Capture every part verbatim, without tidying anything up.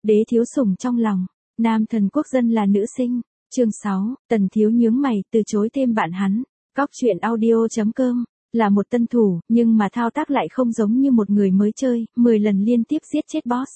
Đế thiếu sủng trong lòng, nam thần quốc dân là nữ sinh. Chương sáu, Tần Thiếu nhướng mày, từ chối thêm bạn hắn. Cóc truyện audio chấm com, là một tân thủ, nhưng mà thao tác lại không giống như một người mới chơi, mười lần liên tiếp giết chết boss.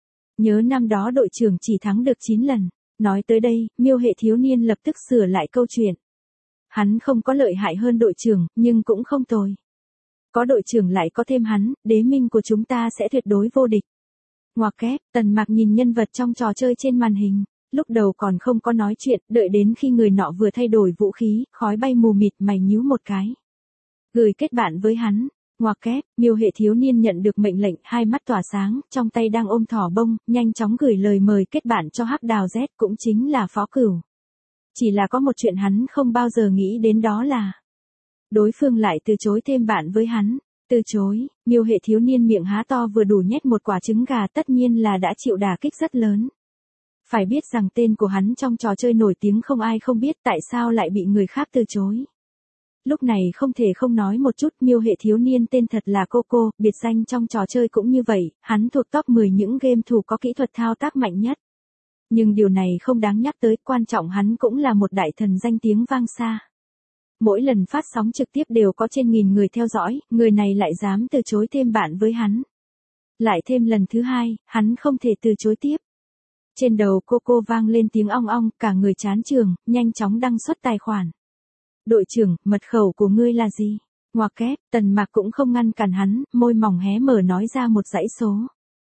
Nhớ năm đó đội trưởng chỉ thắng được chín lần. Nói tới đây, Miêu Hệ thiếu niên lập tức sửa lại câu chuyện. Hắn không có lợi hại hơn đội trưởng, nhưng cũng không tồi. Có đội trưởng lại có thêm hắn, đế minh của chúng ta sẽ tuyệt đối vô địch. Ngoặc kép, Tần Mạc nhìn nhân vật trong trò chơi trên màn hình. Lúc đầu còn không có nói chuyện, đợi đến khi người nọ vừa thay đổi vũ khí, khói bay mù mịt, mày nhíu một cái. Gửi kết bạn với hắn. Ngoặc kép, Miêu Hệ thiếu niên nhận được mệnh lệnh, hai mắt tỏa sáng, trong tay đang ôm thỏ bông, nhanh chóng gửi lời mời kết bạn cho Hắc Đào Z, cũng chính là Phó Cửu. Chỉ là có một chuyện hắn không bao giờ nghĩ đến, đó là đối phương lại từ chối thêm bạn với hắn. Từ chối, Miêu Hệ thiếu niên miệng há to vừa đủ nhét một quả trứng gà, tất nhiên là đã chịu đả kích rất lớn. Phải biết rằng tên của hắn trong trò chơi nổi tiếng không ai không biết, tại sao lại bị người khác từ chối. Lúc này không thể không nói một chút, Miêu Hệ thiếu niên tên thật là Coco, biệt danh trong trò chơi cũng như vậy, hắn thuộc top mười những game thủ có kỹ thuật thao tác mạnh nhất. Nhưng điều này không đáng nhắc tới, quan trọng hắn cũng là một đại thần danh tiếng vang xa. Mỗi lần phát sóng trực tiếp đều có trên nghìn người theo dõi, người này lại dám từ chối thêm bạn với hắn. Lại thêm lần thứ hai, hắn không thể từ chối tiếp. Trên đầu Coco vang lên tiếng ong ong, cả người chán trường, nhanh chóng đăng xuất tài khoản. Đội trưởng, mật khẩu của ngươi là gì? Ngoặc kép, Tần Mạc cũng không ngăn cản hắn, môi mỏng hé mở nói ra một dãy số.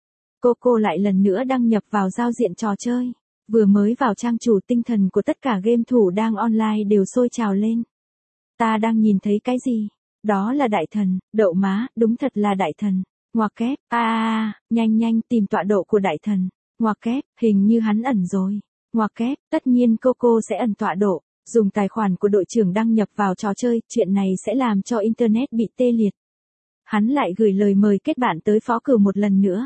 Coco lại lần nữa đăng nhập vào giao diện trò chơi. Vừa mới vào trang chủ, tinh thần của tất cả game thủ đang online đều sôi trào lên. Ta đang nhìn thấy cái gì? Đó là đại thần, đậu má, đúng thật là đại thần. Ngoặc kép, a a a, nhanh nhanh tìm tọa độ của đại thần. Ngoặc kép, hình như hắn ẩn rồi. Ngoặc kép, tất nhiên Coco sẽ ẩn tọa độ. Dùng tài khoản của đội trưởng đăng nhập vào trò chơi, chuyện này sẽ làm cho internet bị tê liệt. Hắn lại gửi lời mời kết bạn tới Phó Cửu một lần nữa.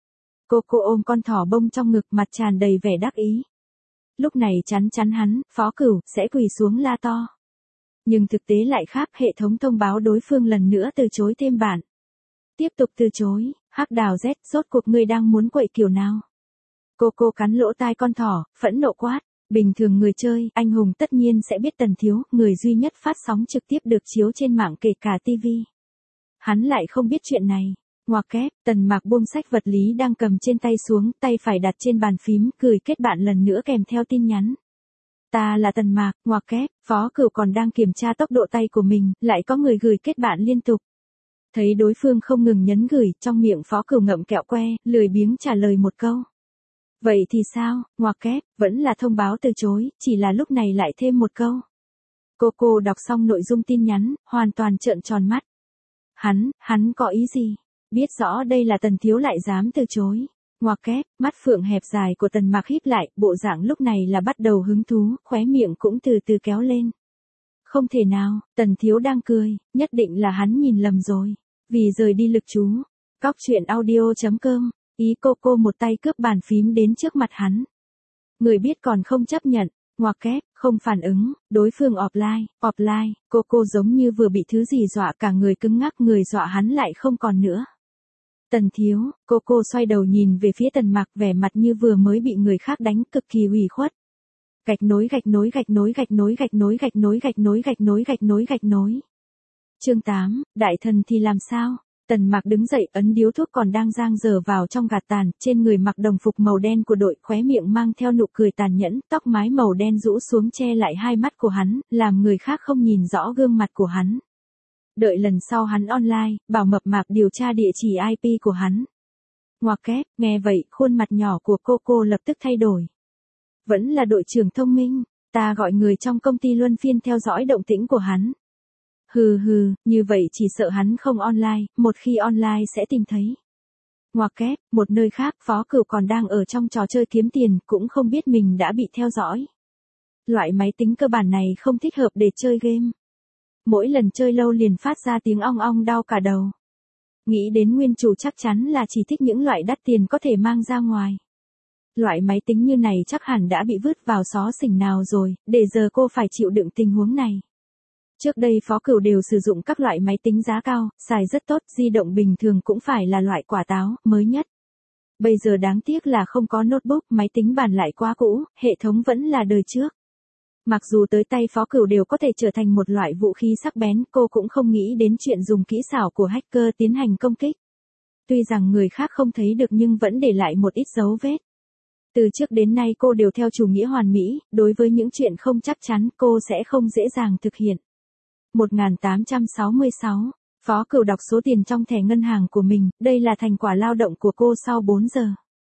Coco ôm con thỏ bông trong ngực, mặt tràn đầy vẻ đắc ý. Lúc này chắn chắn hắn, Phó Cửu sẽ quỳ xuống la to. Nhưng thực tế lại khác, hệ thống thông báo đối phương lần nữa từ chối thêm bạn. Tiếp tục từ chối, Hắc Đào Z, rốt cuộc ngươi đang muốn quậy kiểu nào? Coco cắn lỗ tai con thỏ, phẫn nộ quát. Bình thường người chơi, anh hùng tất nhiên sẽ biết Tần Thiếu, người duy nhất phát sóng trực tiếp được chiếu trên mạng kể cả ti vi. Hắn lại không biết chuyện này. Ngoặc kép, Tần Mạc buông sách vật lý đang cầm trên tay xuống, tay phải đặt trên bàn phím, gửi kết bạn lần nữa kèm theo tin nhắn. Ta là Tần Mạc, ngoặc kép, Phó Cửu còn đang kiểm tra tốc độ tay của mình, lại có người gửi kết bạn liên tục. Thấy đối phương không ngừng nhấn gửi, trong miệng Phó Cửu ngậm kẹo que, lười biếng trả lời một câu. Vậy thì sao, ngoặc kép, vẫn là thông báo từ chối, chỉ là lúc này lại thêm một câu. Coco đọc xong nội dung tin nhắn, hoàn toàn trợn tròn mắt. Hắn, hắn có ý gì? Biết rõ đây là Tần Thiếu lại dám từ chối. Ngoặc kép, mắt phượng hẹp dài của Tần Mạc híp lại, bộ dạng lúc này là bắt đầu hứng thú, khóe miệng cũng từ từ kéo lên. Không thể nào, Tần Thiếu đang cười, nhất định là hắn nhìn lầm rồi. Vì rời đi lực chú. Cóc truyện audio chấm com. Ý Coco một tay cướp bàn phím đến trước mặt hắn. Người biết còn không chấp nhận, ngoặc kép, không phản ứng, đối phương offline, offline, Coco giống như vừa bị thứ gì dọa, cả người cứng ngắc, người dọa hắn lại không còn nữa. Tần Thiếu, Coco xoay đầu nhìn về phía Tần Mạc, vẻ mặt như vừa mới bị người khác đánh, cực kỳ ủy khuất. Gạch nối gạch nối gạch nối gạch nối gạch nối gạch nối gạch nối gạch nối gạch nối gạch nối. Chương tám, đại thần thì làm sao? Tần Mạc đứng dậy, ấn điếu thuốc còn đang giang dở vào trong gạt tàn, trên người mặc đồng phục màu đen của đội, khóe miệng mang theo nụ cười tàn nhẫn, tóc mái màu đen rũ xuống che lại hai mắt của hắn, làm người khác không nhìn rõ gương mặt của hắn. Đợi lần sau hắn online, bảo Mập Mạp điều tra địa chỉ i pê của hắn. Ngoặc kép, nghe vậy, khuôn mặt nhỏ của Coco lập tức thay đổi. Vẫn là đội trưởng thông minh, ta gọi người trong công ty luân phiên theo dõi động tĩnh của hắn. Hừ hừ, như vậy chỉ sợ hắn không online, một khi online sẽ tìm thấy. Ngoặc kép, một nơi khác, Phó Cửu còn đang ở trong trò chơi kiếm tiền, cũng không biết mình đã bị theo dõi. Loại máy tính cơ bản này không thích hợp để chơi game. Mỗi lần chơi lâu liền phát ra tiếng ong ong đau cả đầu. Nghĩ đến nguyên chủ chắc chắn là chỉ thích những loại đắt tiền có thể mang ra ngoài. Loại máy tính như này chắc hẳn đã bị vứt vào xó xỉnh nào rồi, để giờ cô phải chịu đựng tình huống này. Trước đây Phó Cửu đều sử dụng các loại máy tính giá cao, xài rất tốt, di động bình thường cũng phải là loại quả táo, mới nhất. Bây giờ đáng tiếc là không có notebook, máy tính bàn lại quá cũ, hệ thống vẫn là đời trước. Mặc dù tới tay Phó Cửu đều có thể trở thành một loại vũ khí sắc bén, cô cũng không nghĩ đến chuyện dùng kỹ xảo của hacker tiến hành công kích. Tuy rằng người khác không thấy được nhưng vẫn để lại một ít dấu vết. Từ trước đến nay cô đều theo chủ nghĩa hoàn mỹ, đối với những chuyện không chắc chắn cô sẽ không dễ dàng thực hiện. một nghìn tám trăm sáu mươi sáu, Phó Cửu đọc số tiền trong thẻ ngân hàng của mình, đây là thành quả lao động của cô sau bốn giờ.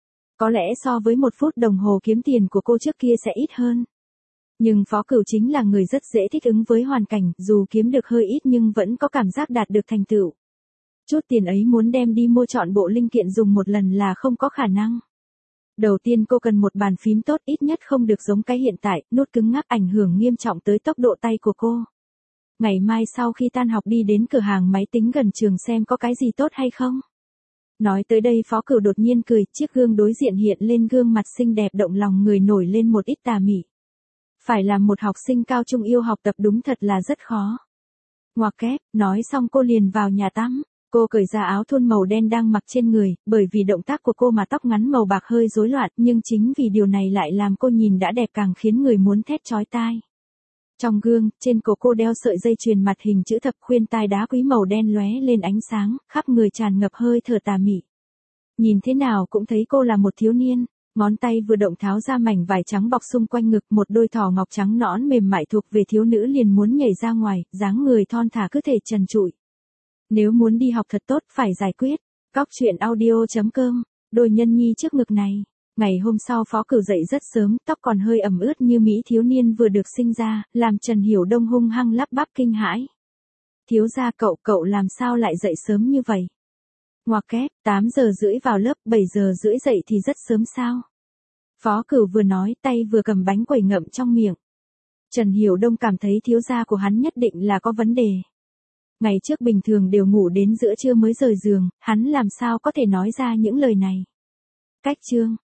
Có lẽ so với một phút đồng hồ kiếm tiền của cô trước kia sẽ ít hơn. Nhưng Phó Cửu chính là người rất dễ thích ứng với hoàn cảnh, dù kiếm được hơi ít nhưng vẫn có cảm giác đạt được thành tựu. Chút tiền ấy muốn đem đi mua trọn bộ linh kiện dùng một lần là không có khả năng. Đầu tiên cô cần một bàn phím tốt, ít nhất không được giống cái hiện tại, nút cứng ngắc ảnh hưởng nghiêm trọng tới tốc độ tay của cô. Ngày mai sau khi tan học đi đến cửa hàng máy tính gần trường xem có cái gì tốt hay không. Nói tới đây Phó Cửu đột nhiên cười, chiếc gương đối diện hiện lên gương mặt xinh đẹp động lòng người nổi lên một ít tà mị. Phải làm một học sinh cao trung yêu học tập đúng thật là rất khó. Ngoặc kép, nói xong cô liền vào nhà tắm. Cô cởi ra áo thun màu đen đang mặc trên người, bởi vì động tác của cô mà tóc ngắn màu bạc hơi rối loạn, nhưng chính vì điều này lại làm cô nhìn đã đẹp càng khiến người muốn thét chói tai. Trong gương, trên cổ cô đeo sợi dây chuyền mặt hình chữ thập, khuyên tai đá quý màu đen lóe lên ánh sáng, khắp người tràn ngập hơi thở tà mị. Nhìn thế nào cũng thấy cô là một thiếu niên. Ngón tay vừa động tháo ra mảnh vải trắng bọc xung quanh ngực, một đôi thỏ ngọc trắng nõn mềm mại thuộc về thiếu nữ liền muốn nhảy ra ngoài, dáng người thon thả cứ thể trần trụi. Nếu muốn đi học thật tốt phải giải quyết. Cóc truyện audio chấm com, đôi nhân nhi trước ngực này. Ngày hôm sau Phó Cửu dậy rất sớm, tóc còn hơi ẩm ướt như mỹ thiếu niên vừa được sinh ra, làm Trần Hiểu Đông hung hăng lắp bắp kinh hãi. Thiếu gia cậu, cậu làm sao lại dậy sớm như vậy? Ngoặc kép, tám giờ rưỡi vào lớp, bảy giờ rưỡi dậy thì rất sớm sao? Phó Cửu vừa nói, tay vừa cầm bánh quẩy ngậm trong miệng. Trần Hiểu Đông cảm thấy thiếu gia của hắn nhất định là có vấn đề. Ngày trước bình thường đều ngủ đến giữa trưa mới rời giường, hắn làm sao có thể nói ra những lời này. Cách chương